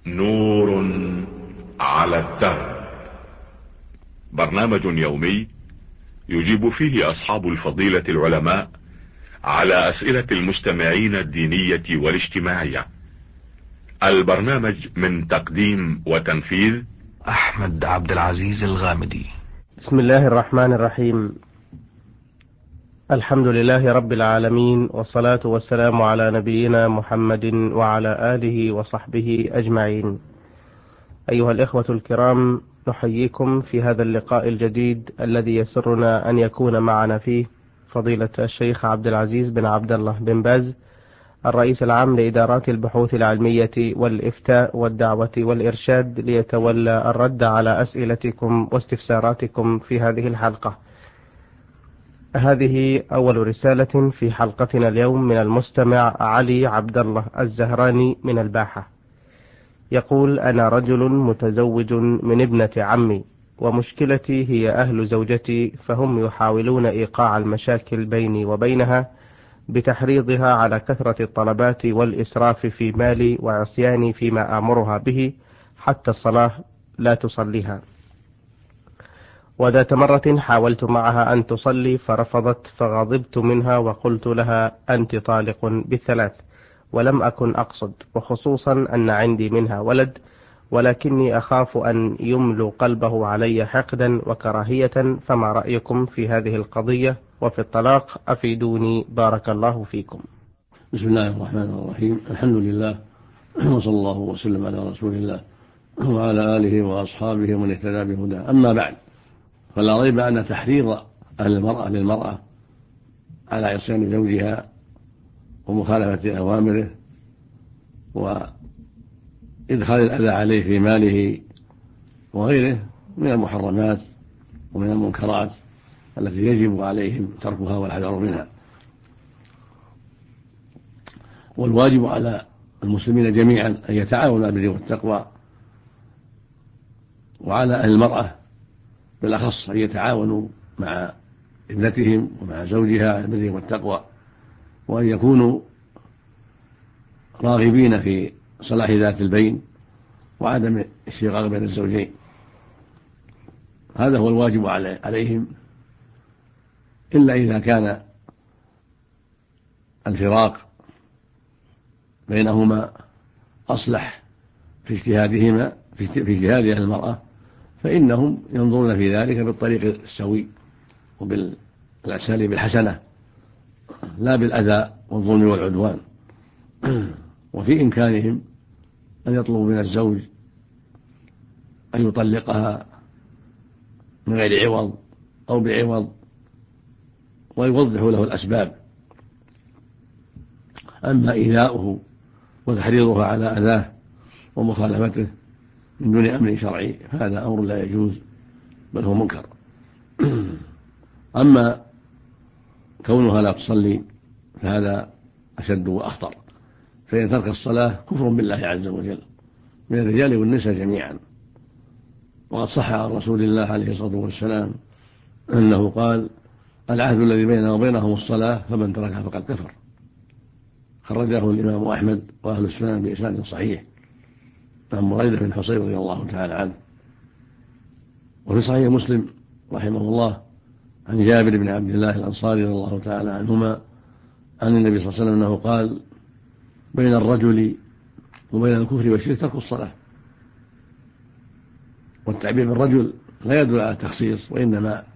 نور على الدرب. برنامج يومي يجيب فيه أصحاب الفضيلة العلماء على أسئلة المستمعين الدينية والاجتماعية. البرنامج من تقديم وتنفيذ أحمد عبد العزيز الغامدي. بسم الله الرحمن الرحيم. الحمد لله رب العالمين، والصلاة والسلام على نبينا محمد وعلى آله وصحبه أجمعين. أيها الإخوة الكرام، نحييكم في هذا اللقاء الجديد الذي يسرنا أن يكون معنا فيه فضيلة الشيخ عبد العزيز بن عبد الله بن باز، الرئيس العام لإدارات البحوث العلمية والإفتاء والدعوة والإرشاد، ليتولى الرد على أسئلتكم واستفساراتكم في هذه الحلقة. هذه أول رسالة في حلقتنا اليوم من المستمع علي عبد الله الزهراني من الباحة. يقول: أنا رجل متزوج من ابنة عمي، ومشكلتي هي أهل زوجتي، فهم يحاولون إيقاع المشاكل بيني وبينها بتحريضها على كثرة الطلبات والإسراف في مالي وعصياني فيما آمرها به، حتى الصلاة لا تصليها. وذات مرة حاولت معها أن تصلي فرفضت، فغضبت منها وقلت لها: أنت طالق بالثلاث، ولم أكن أقصد، وخصوصا أن عندي منها ولد، ولكني أخاف أن يملو قلبه علي حقدا وكراهية. فما رأيكم في هذه القضية وفي الطلاق؟ أفيدوني بارك الله فيكم. بسم الله الرحمن الرحيم. الحمد لله، وصلى الله وسلم على رسول الله وعلى آله وأصحابه ومن اهتدى بهداه. أما بعد، فلا ريب أن تحريض المرأة للمرأة على عصيان زوجها ومخالفة أوامره وإدخال الأذى عليه في ماله وغيره من المحرمات ومن المنكرات التي يجب عليهم تركها والحذر منها. والواجب على المسلمين جميعا أن يتعاونوا بالبر والتقوى، وعلى أهل المرأة بالأخص أن يتعاونوا مع ابنتهم ومع زوجها على البر والتقوى، وأن يكونوا راغبين في صلاح ذات البين وعدم الشقاق بين الزوجين. هذا هو الواجب عليهم، إلا إذا كان الفراق بينهما أصلح في اجتهادهما في اجتهاد أهل المرأة، فإنهم ينظرون في ذلك بالطريق السوي وبالأساليب الحسنة، لا بالأذى والظلم والعدوان. وفي إمكانهم أن يطلبوا من الزوج أن يطلقها من غير عوض أو بعوض، ويوضحوا له الأسباب. أما إيذاؤه وتحريضها على أذاه ومخالفته من دون أمر شرعي فهذا أمر لا يجوز، بل هو منكر. أما كونها لا تصلي فهذا أشد وأخطر، فإن ترك الصلاة كفر بالله عز وجل من الرجال والنساء جميعا. وقد صح عن رسول الله عليه الصلاة والسلام أنه قال: العهد الذي بيننا وبينهم الصلاة، فمن تركها فقد كفر. خرجه الإمام أحمد وأهل السنن بإسناد صحيح عن بريدة بن حصير رضي الله تعالى عنه. وفي صحيح مسلم رحمه الله عن جابر بن عبد الله الأنصاري رضي الله تعالى عنهما عن النبي صلى الله عليه وسلم أنه قال: بين الرجل وبين الكفر والشرك ترك الصلاة. والتعبير بالرجل لا يدل على التخصيص، وإنما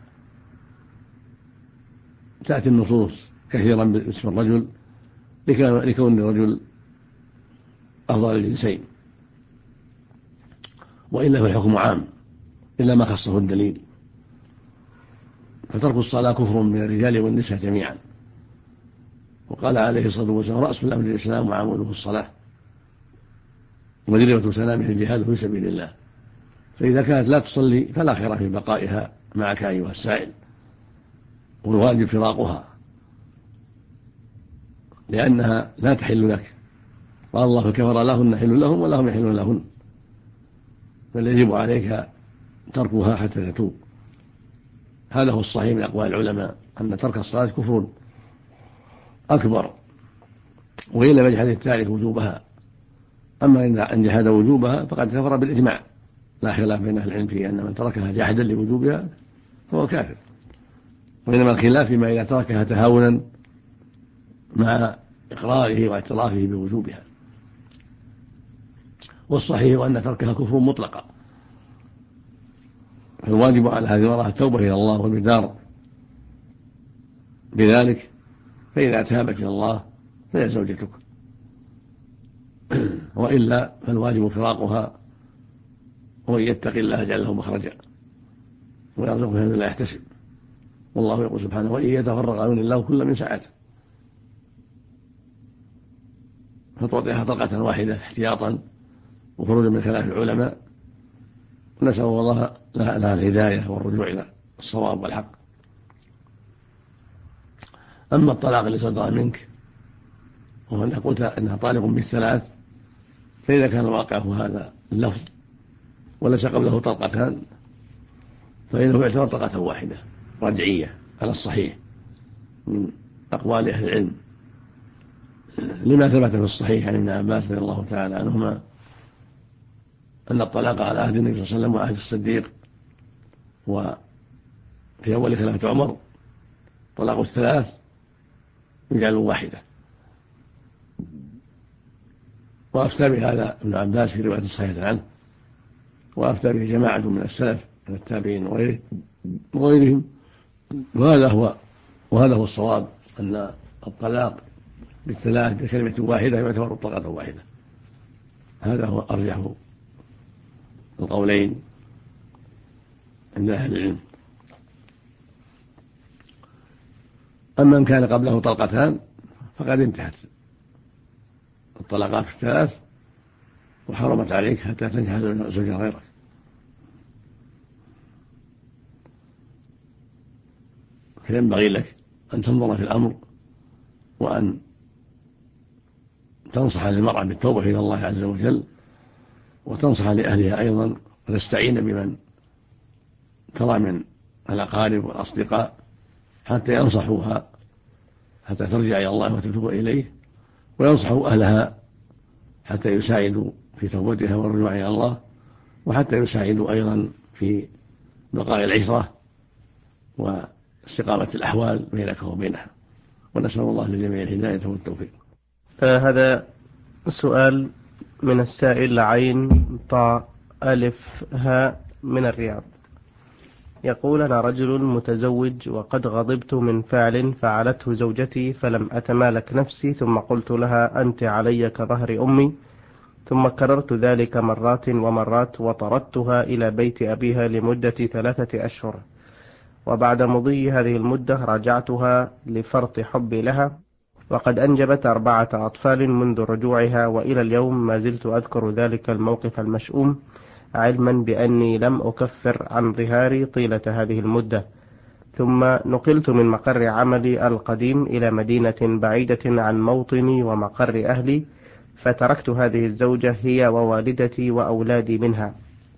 تأتي النصوص كثيرا باسم الرجل لكون الرجل أفضل الجنسين، وإلا فالحكم عام إلا ما خصه الدليل. فترك الصلاة كفر من الرجال والنساء جميعا. وقال عليه الصلاة والسلام: رأس الأمر الإسلام وعموده الصلاة، وذروة سنامه الجهاد في سبيل الله. فإذا كانت لا تصلي فلا خير في بقائها معك أيها السائل، والواجب فراقها لأنها لا تحل لك. قال الله: كفر لهن حل لهم ولهم يحلون لهن. بل يجب عليك تركها حتى تتوب. هذا هو الصحيح من أقوال العلماء، أن ترك الصلاة كفر أكبر، وإلا يجحد التارك وجوبها أما إن جحد وجوبها فقد كفر بالإجماع، لا خلاف بين أهل العلم في أن من تركها جاحدا لوجوبها فهو كافر، وإنما الخلاف فيما إذا تركها تهاونا مع إقراره واعترافه بوجوبها. والصحيح أن تركها كفر مطلقا، فالواجب على هذه المرأة التوبة إلى الله والبدار بذلك، فإذا تابت إلى الله فهي زوجتك، وإلا فالواجب فراقها، ومن يتق الله يجعل له مخرجا ويرزقه من لا يحتسب، والله يقول سبحانه وإن يتفرق يغني الله كل من سعته، فتعطيها طلقة واحدة احتياطا وخروجا من خلاف العلماء، ونسأل الله لها الهداية والرجوع إلى الصواب والحق. أما الطلاق اللي صدر منك وهو أنك قلت أنها طالق بالثلاث، فإذا كان واقعه هذا اللفظ وليس قبله طلقتان فإنه يعتبر طلقة واحدة رجعية على الصحيح من أقوال أهل العلم، لما ثبت في الصحيح عن ابن عباس رضي الله تعالى عنهما أن الطلاق على عهد النبي صلى الله عليه وسلم وعهد الصديق وفي أول خلافة عمر طلاق الثلاث يجعل واحدة، وأفتى بهذا ابن عباس في رواية صحيحة عنه، وأفتى به جماعة من السلف من التابعين وغيرهم، وهذا هو الصواب، أن الطلاق بالثلاث بكلمة واحدة يعتبر طلقة واحدة. هذا هو أرجح القولين عند أهل العلم. أما إن كان قبله طلقتان فقد انتهت الطلقات الثلاث وحرمت عليك حتى تنكح زوجا غيرك. فينبغي لك أن تنظر في الأمر وأن تنصح للمرأة بالتوبة إلى الله عز وجل، وتنصح لأهلها أيضا، وتستعين بمن ترى من الأقارب والأصدقاء حتى ينصحوها حتى ترجع إلى الله وتتوب إليه، وينصحوا أهلها حتى يساعدوا في توبتها والرجوع إلى الله، وحتى يساعدوا أيضا في بقاء العشرة واستقامة الأحوال بينك وبينها، ونسأل الله للجميع الهداية والتوفيق. هذا السؤال من السائل عين طاء ألف هاء من الرياض، يقول: أنا رجل متزوج وقد غضبت من فعل فعلته زوجتي فلم أتمالك نفسي، ثم قلت لها أنت علي كظهر أمي، ثم كررت ذلك مرات ومرات وطردتها إلى بيت أبيها لمدة 3 أشهر، وبعد مضي هذه المدة راجعتها لفرط حبي لها، وقد أنجبت 4 أطفال منذ رجوعها، وإلى اليوم ما زلت أذكر ذلك الموقف المشؤوم، علما بأني لم أكفر عن ظهاري طيلة هذه المدة. ثم نقلت من مقر عملي القديم إلى مدينة بعيدة عن موطني ومقر أهلي، فتركت هذه الزوجة هي ووالدتي وأولادي منها،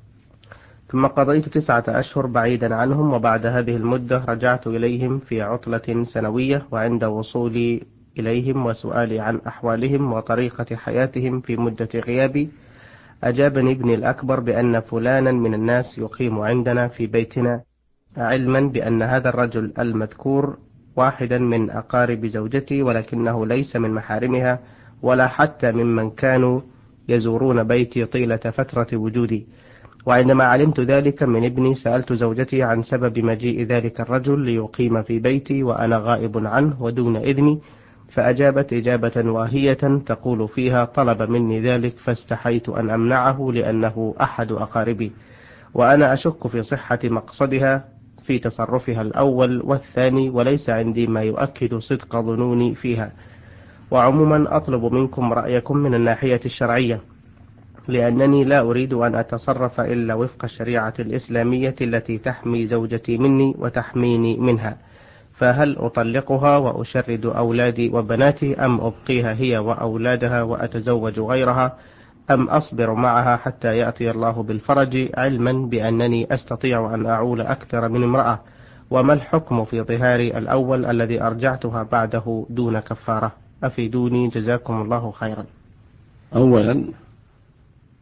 ثم قضيت 9 أشهر بعيدا عنهم، وبعد هذه المدة رجعت إليهم في عطلة سنوية، وعند وصولي إليهم وسؤالي عن أحوالهم وطريقة حياتهم في مدة غيابي، أجابني ابني الأكبر بأن فلانا من الناس يقيم عندنا في بيتنا، علما بأن هذا الرجل المذكور واحدا من أقارب زوجتي، ولكنه ليس من محارمها ولا حتى ممن كانوا يزورون بيتي طيلة فترة وجودي. وعندما علمت ذلك من ابني سألت زوجتي عن سبب مجيء ذلك الرجل ليقيم في بيتي وأنا غائب عنه ودون إذني، فأجابت إجابة واهية تقول فيها: طلب مني ذلك فاستحيت أن أمنعه لأنه أحد أقاربي، وأنا أشك في صحة مقصدها في تصرفها الأول والثاني، وليس عندي ما يؤكد صدق ظنوني فيها. وعموما أطلب منكم رأيكم من الناحية الشرعية، لأنني لا أريد أن أتصرف إلا وفق الشريعة الإسلامية التي تحمي زوجتي مني وتحميني منها، فهل أطلقها وأشرد أولادي وبناتي، أم أبقيها هي وأولادها وأتزوج غيرها، أم أصبر معها حتى يأتي الله بالفرج، علما بأنني أستطيع أن أعول أكثر من امرأة؟ وما الحكم في ظهاري الأول الذي أرجعتها بعده دون كفارة؟ أفيدوني جزاكم الله خيرا. أولا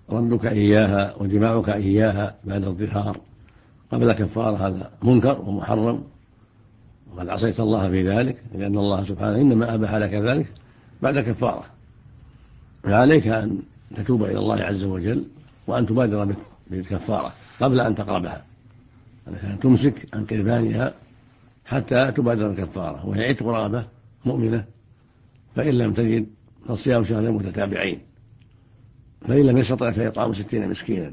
ردك إياها وجماعك إياها بعد الظهار قبل كفارة هذا منكر ومحرم، وقد عصيت الله في ذلك، لأن الله سبحانه إنما أباح لك ذلك بعد كفارة. فعليك أن تتوب إلى الله عز وجل وأن تبادر بالكفارة قبل أن تقربها، أن تمسك عن قربانها حتى تبادر الكفارة، وهي عتق رغبة مؤمنة، فإن لم تجد فصيام شهرين متتابعين، فإن لم يستطع فإطعام 60 مسكينا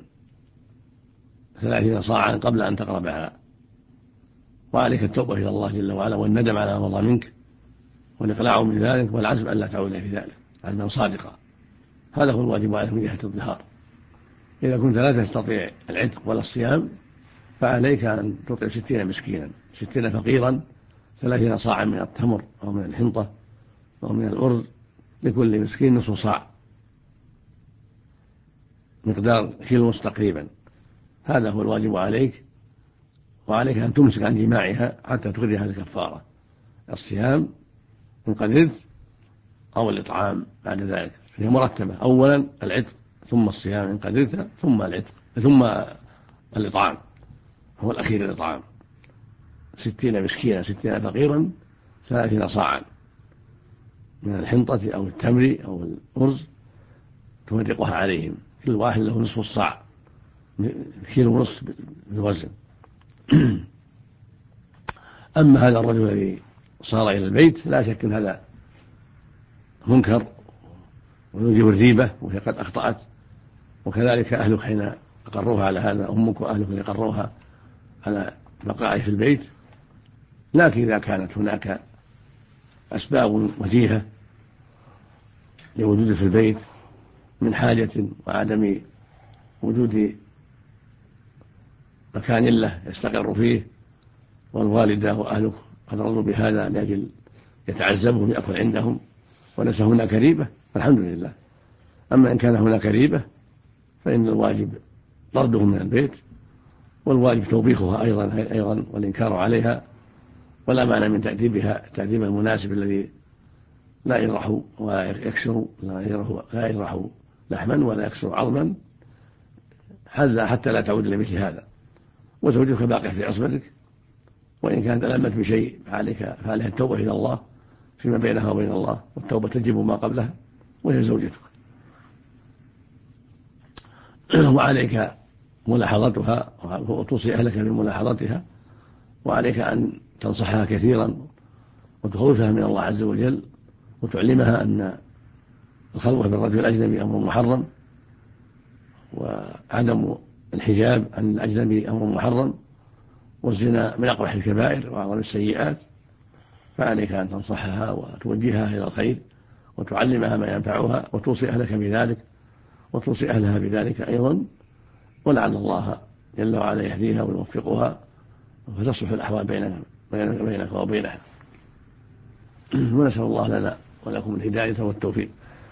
30 صاعا قبل أن تقربها. وعليك التوبة إلى الله جل وعلا والندم على ما مضى منك والإقلاع من ذلك والعزم ألا تعود في ذلك عزما صادقا. هذا هو الواجب عليك من جهة الظهار. إذا كنت لا تستطيع العتق ولا الصيام فعليك أن تطعم 60 مسكينا 60 فقيرا 30 صاعا من التمر أو من الحنطة أو من الأرز، لكل مسكين نصف صاع مقدار كيلو تقريبا. هذا هو الواجب عليك. وعليك أن تمسك عن جماعها حتى تخرجها الكفارة، الصيام إن قدرت أو الإطعام بعد ذلك، هي مرتبة، أولا العتق ثم الصيام إن قدرت ثم العتق ثم الإطعام، هو الأخير الإطعام 60 مسكينا 60 فقيرا 30 صاعا من الحنطة أو التمر أو الأرز تفرقها عليهم، كل واحد له نصف الصاع، كيلو ونصف بالوزن. أما هذا الرجل الذي صار إلى البيت لا شك أن هذا منكر ويوجب الريبة، وهي قد أخطأت، وكذلك أهلك حين أقروها على هذا، أمك وأهلك يقروها على بقائه في البيت. لكن إذا كانت هناك أسباب وجيهة لوجود في البيت من حاجة وعدم وجود مكان له يستقر فيه، والوالدة وأهلك قد رضوا بهذا لأجل يتعذبهم يأكل عندهم وليس هناك ريبة فالحمد لله. أما إن كان هناك ريبة فإن الواجب طردهم من البيت، والواجب توبيخها أيضا والإنكار عليها، ولا معنى من تأديبها التأديب المناسب الذي لا يجرح ولا يكسر، لا يجرح لحما ولا يكسر عظما، حتى لا تعود لمثل هذا. وزوجك باقي في عصمتك، وإن كانت ألمت بشيء فعليها التوبة إلى الله فيما بينها وبين الله، والتوبة تجب ما قبلها، وهي زوجتك. وعليك ملاحظتها وتوصي أهلك بملاحظتها، وعليك أن تنصحها كثيرا وتخوفها من الله عز وجل، وتعلمها أن الخلوة بالرجل الأجنبي أمر محرم، وعدم الحجاب عن الأجنبي أمر محرم، والزنا من أقبح الكبائر وأعظم السيئات. فعليك أن تنصحها وتوجهها إلى الخير وتعلمها ما ينفعها، وتوصي أهلك بذلك وتوصي أهلها بذلك أيضا، ولعل الله جل وعلا يهديها ويوفقها فتصلح الأحوال بينك وبينها. ونسأل الله لنا ولكم الهداية والتوفيق.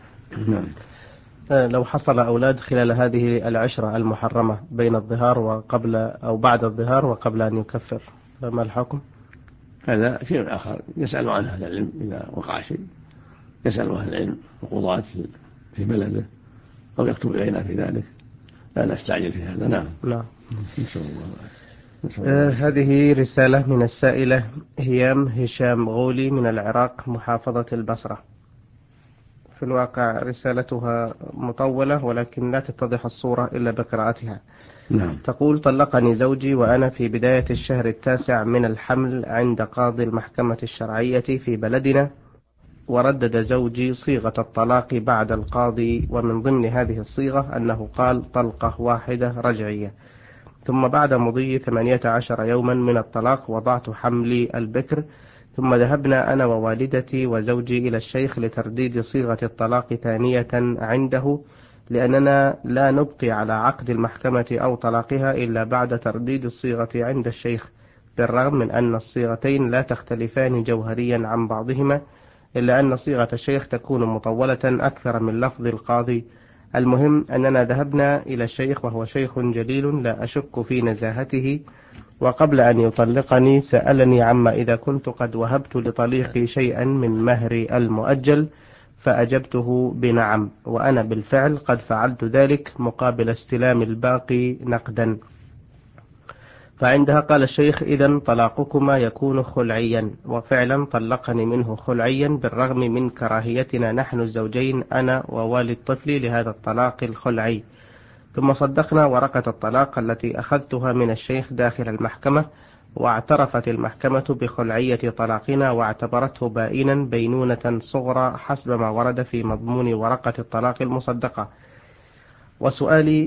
لو حصل أولاد خلال هذه العشرة المحرمة بين الظهار وقبل أو بعد الظهار وقبل أن يكفر، فما الحكم؟ هذا شيء آخر يسأل عنه أهل العلم، إذا وقع شيء يسأل أهل العلم وقضاة في بلده أو يكتب إلينا في ذلك، لا نستعجل في هذا. نعم. إن شاء الله. هذه رسالة من السائلة هيام هشام غولي من العراق محافظة البصرة. في الواقع رسالتها مطولة ولكن لا تتضح الصورة إلا بقراءتها. نعم. تقول: طلقني زوجي وأنا في بداية الشهر 9 من الحمل عند قاضي المحكمة الشرعية في بلدنا، وردد زوجي صيغة الطلاق بعد القاضي، ومن ضمن هذه الصيغة أنه قال طلقة واحدة رجعية. ثم بعد مضي 18 يوما من الطلاق وضعت حملي البكر، ثم ذهبنا أنا ووالدتي وزوجي إلى الشيخ لترديد صيغة الطلاق ثانية عنده، لأننا لا نبقي على عقد المحكمة أو طلاقها إلا بعد ترديد الصيغة عند الشيخ، بالرغم من أن الصيغتين لا تختلفان جوهريا عن بعضهما، إلا أن صيغة الشيخ تكون مطولة أكثر من لفظ القاضي. المهم أننا ذهبنا إلى الشيخ وهو شيخ جليل لا أشك في نزاهته، وقبل أن يطلقني سألني عما إذا كنت قد وهبت لطليقي شيئا من مهري المؤجل، فأجبته بنعم، وأنا بالفعل قد فعلت ذلك مقابل استلام الباقي نقدا. فعندها قال الشيخ: إذن طلاقكما يكون خلعيا. وفعلا طلقني منه خلعيا بالرغم من كراهيتنا نحن الزوجين أنا ووالد طفلي لهذا الطلاق الخلعي. ثم صدقنا ورقة الطلاق التي أخذتها من الشيخ داخل المحكمة، واعترفت المحكمة بخلعية طلاقنا واعتبرته بائنا بينونة صغرى حسب ما ورد في مضمون ورقة الطلاق المصدقة. وسؤالي: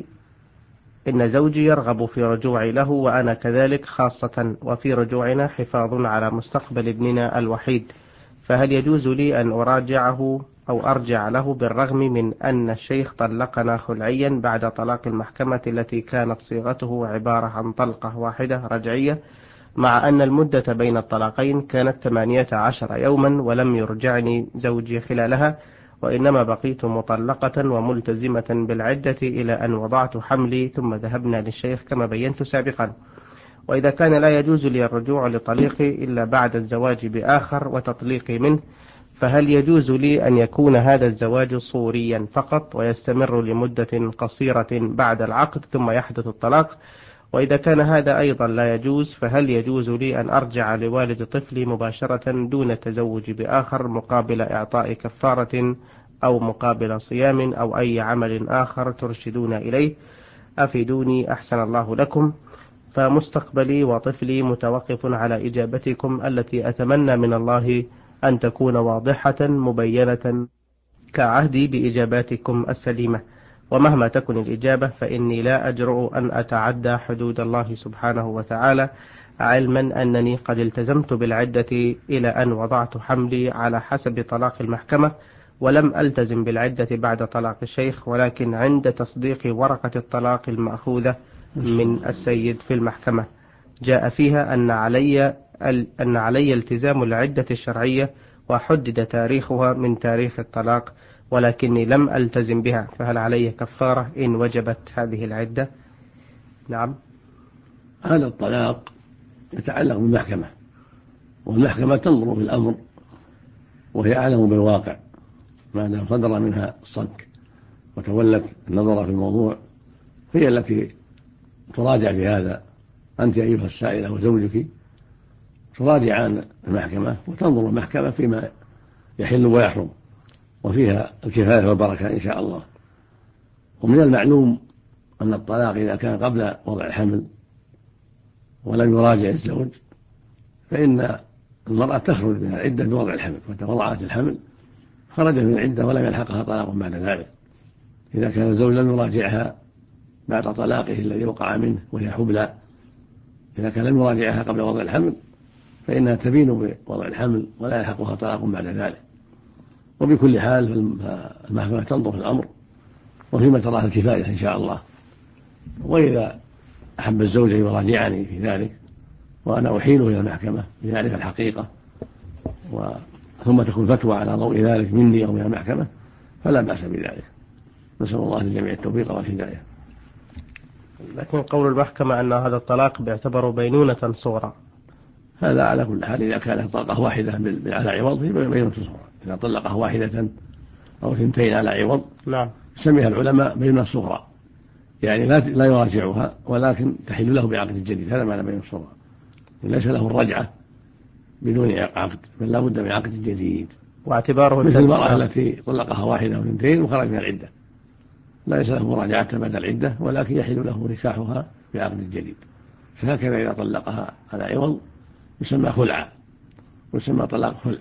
إن زوجي يرغب في رجوعي له وأنا كذلك، خاصة وفي رجوعنا حفاظ على مستقبل ابننا الوحيد، فهل يجوز لي أن أراجعه أو أرجع له بالرغم من أن الشيخ طلقنا خلعيا بعد طلاق المحكمة التي كانت صيغته عبارة عن طلقة واحدة رجعية، مع أن المدة بين الطلاقين كانت 18 يوما ولم يرجعني زوجي خلالها، وإنما بقيت مطلقة وملتزمة بالعدة إلى أن وضعت حملي ثم ذهبنا للشيخ كما بينت سابقا؟ وإذا كان لا يجوز لي الرجوع لطليقي إلا بعد الزواج بآخر وتطليقي منه، فهل يجوز لي أن يكون هذا الزواج صوريا فقط ويستمر لمدة قصيرة بعد العقد ثم يحدث الطلاق؟ وإذا كان هذا أيضا لا يجوز، فهل يجوز لي أن أرجع لوالد طفلي مباشرة دون التزوج بآخر مقابل إعطاء كفارة أو مقابل صيام أو أي عمل آخر ترشدون إليه؟ أفيدوني أحسن الله لكم، فمستقبلي وطفلي متوقف على إجابتكم التي أتمنى من الله أن تكون واضحة مبينة كعهدي بإجاباتكم السليمة. ومهما تكن الإجابة فإني لا أجرؤ أن أتعدى حدود الله سبحانه وتعالى، علما أنني قد التزمت بالعدة إلى أن وضعت حملي على حسب طلاق المحكمة، ولم ألتزم بالعدة بعد طلاق الشيخ، ولكن عند تصديق ورقة الطلاق المأخوذة من السيد في المحكمة جاء فيها أن علي التزام العدة الشرعية، وحدد تاريخها من تاريخ الطلاق، ولكني لم ألتزم بها، فهل علي كفارة إن وجبت هذه العدة؟ نعم. هذا الطلاق يتعلق بالمحكمة، والمحكمة تنظر في الأمر وهي أعلم بالواقع، ما دام صدر منها الصك وتولت النظر في الموضوع، هي التي تراجع في هذا. أنت أيها السائلة وزوجك تراجعان المحكمة، وتنظر المحكمة فيما يحل ويحرم، وفيها الكفاية والبركة إن شاء الله. ومن المعلوم أن الطلاق إذا كان قبل وضع الحمل ولم يراجع الزوج، فإن المرأة تخرج من العدة بوضع الحمل، متى وضعت الحمل خرجت من العدة ولم يلحقها طلاق بعد ذلك. إذا كان الزوج لم يراجعها بعد طلاقه الذي وقع منه وهي حبلى، إذا كان لم يراجعها قبل وضع الحمل فإنها تبين بوضع الحمل ولا يلحقها طلاق بعد ذلك. وبكل حال المحكمة تنظر في الأمر وفيما تراه الكفاية إن شاء الله. وإذا أحب الزوج أن يراجعني في ذلك وأنا أحيله إلى المحكمة ليعرف الحقيقة ثم تكون فتوى على ضوء ذلك مني أو من المحكمة فلا بأس بذلك. نسأل الله للجميع التوفيق والهداية. لكن قول المحكمة أن هذا الطلاق بيعتبر بينونة صغرى، هذا على كل حال إذا كانت طلقة واحدة على عوض هي بينونة صغرى. إذا طلقها واحدة أو ثنتين على عوض نعم سميها العلماء بينونة صغرى، يعني لا يراجعها ولكن تحل له بعقد جديد. هذا معنى بينونة صغرى، ليس له الرجعة بدون عقد، بل لا بد من عقد جديد. واعتباره مثل المرأة التي طلقها واحدة أو ثنتين وخرج من العدة، ليس له مراجعة بعد العدة ولكن يحل له نكاحها بعقد جديد. فهكذا إذا طلقها على عوض يسمى خلعا، ويسمى طلاق خلع،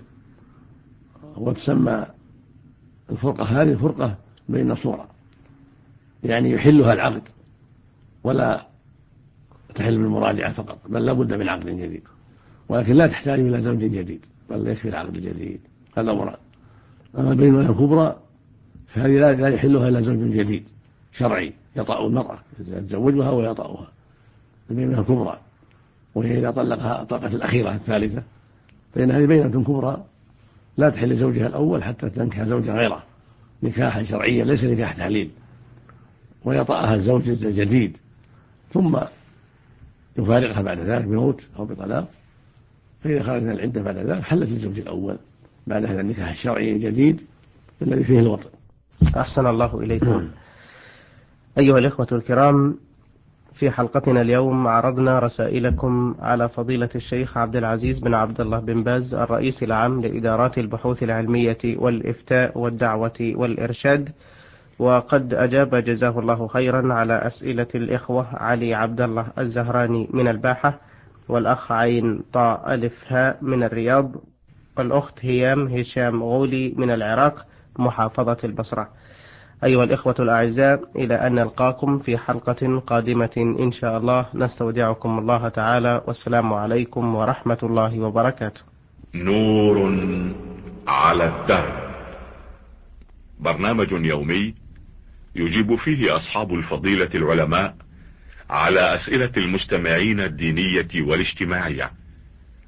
وتسمى الفرقة هذه فرقة بين صورة، يعني يحلها العقد ولا تحل بالمراجعة فقط، بل لا بد من عقد جديد، ولكن لا تحتاج إلى زوج جديد بل يكفي العقد الجديد. هذا مراد. أما البينونة الكبرى فهذه لا يحلها إلا زوج جديد شرعي يطأ المرأة، يتزوجها ويطأها. البينونة الكبرى، وهي إذا طلقها الطلقة الأخيرة الثالثة فإن هذه بينونة كبرى لا تحل لزوجها الأول حتى تنكح زوجها غيره نكاحا شرعيا ليس نكاح تحليل، ويطأها الزوج الجديد ثم يفارقها بعد ذلك بموت أو بطلاق. فإذا خرجت من العدة بعد ذلك حلت للزوج الأول بعد هذا النكاح الشرعي الجديد، الذي فيه الوطن. أحسن الله إليكم. أيها الإخوة الكرام، في حلقتنا اليوم عرضنا رسائلكم على فضيلة الشيخ عبد العزيز بن عبد الله بن باز الرئيس العام لإدارات البحوث العلمية والإفتاء والدعوة والإرشاد، وقد أجاب جزاه الله خيرا على أسئلة الإخوة علي عبد الله الزهراني من الباحة، والأخ عين طاء ألف هاء من الرياض، والأخت هيام هشام غولي من العراق محافظة البصرة. أيها الإخوة الأعزاء، إلى أن نلقاكم في حلقة قادمة إن شاء الله، نستودعكم الله تعالى، والسلام عليكم ورحمة الله وبركاته. نور على الدرب، برنامج يومي يجيب فيه أصحاب الفضيلة العلماء على أسئلة المستمعين الدينية والاجتماعية.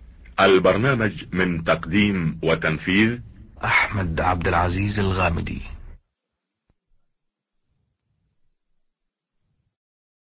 البرنامج من تقديم وتنفيذ أحمد عبد العزيز الغامدي.